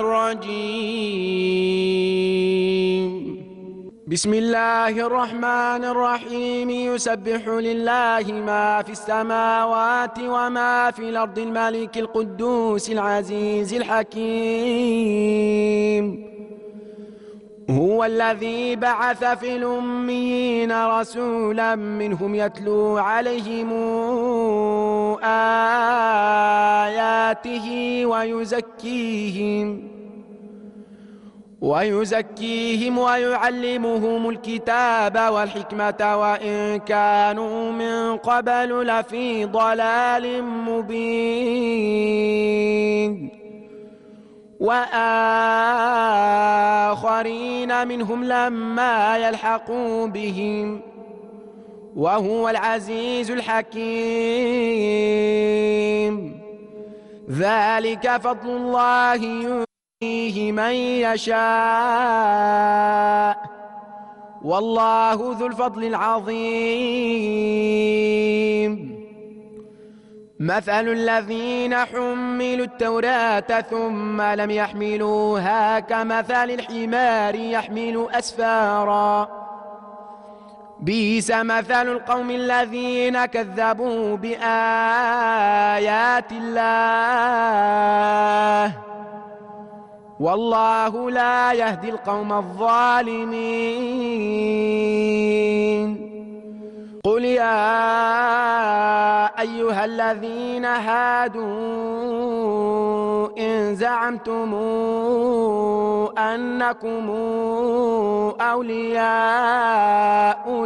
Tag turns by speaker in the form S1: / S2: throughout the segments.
S1: الرجيم. بسم الله الرحمن الرحيم. يسبح لله ما في السماوات وما في الأرض الملك القدوس العزيز الحكيم. هو الذي بعث في الأميين رسولا منهم يتلو عليهم آياته ويزكيهم ويعلمهم الكتاب والحكمة وإن كانوا من قبل لفي ضلال مبين. وآخرين منهم لما يلحقوا بهم وهو العزيز الحكيم. ذلك فضل الله يؤتيه من يشاء والله ذو الفضل العظيم. مثل الذين حملوا التوراة ثم لم يحملوها كمثل الحمار يحمل أسفارا بئس مثل القوم الذين كذبوا بآيات الله والله لا يهدي القوم الظالمين. قل يا أيها الذين هادوا إن زعمتم أنكم أولياء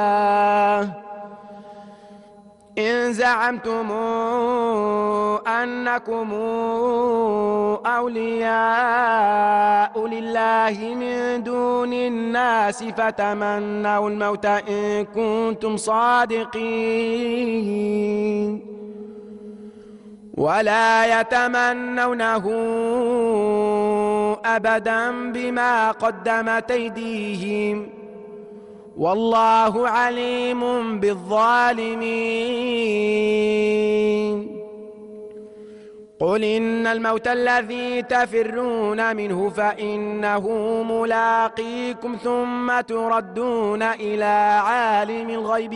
S1: لله من دون الناس فتمنوا الموت إن كنتم صادقين ولا يتمنونه أبدا بما قدمت أيديهم والله عليم بالظالمين. قل إن الموت الذي تفرون منه فإنه ملاقيكم ثم تردون إلى عالم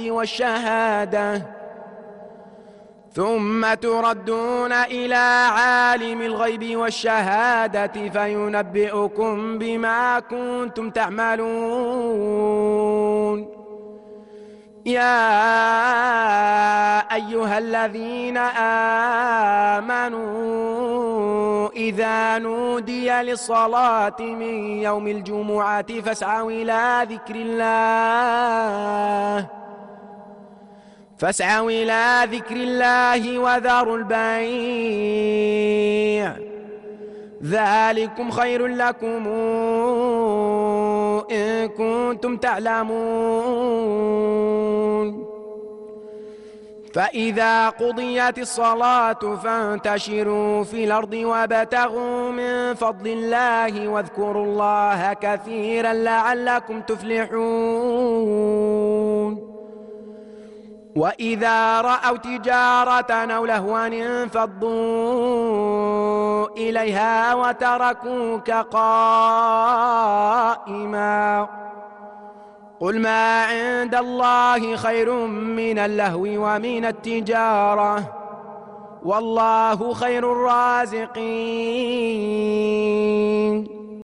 S1: الغيب والشهادة فينبئكم بما كنتم تعملون. يا أيها الذين آمنوا إذا نودي للصلاة من يوم الجمعة فاسعوا إلى ذكر الله وذروا البيع ذلكم خير لكم إن كنتم تعلمون. فإذا قضيت الصلاة فانتشروا في الأرض وابتغوا من فضل الله واذكروا الله كثيرا لعلكم تفلحون. وإذا رأوا تجارة أو لهوا انفضوا إليها وتركوك قائما قل ما عند الله خير من اللهو ومن التجارة والله خير الرازقين.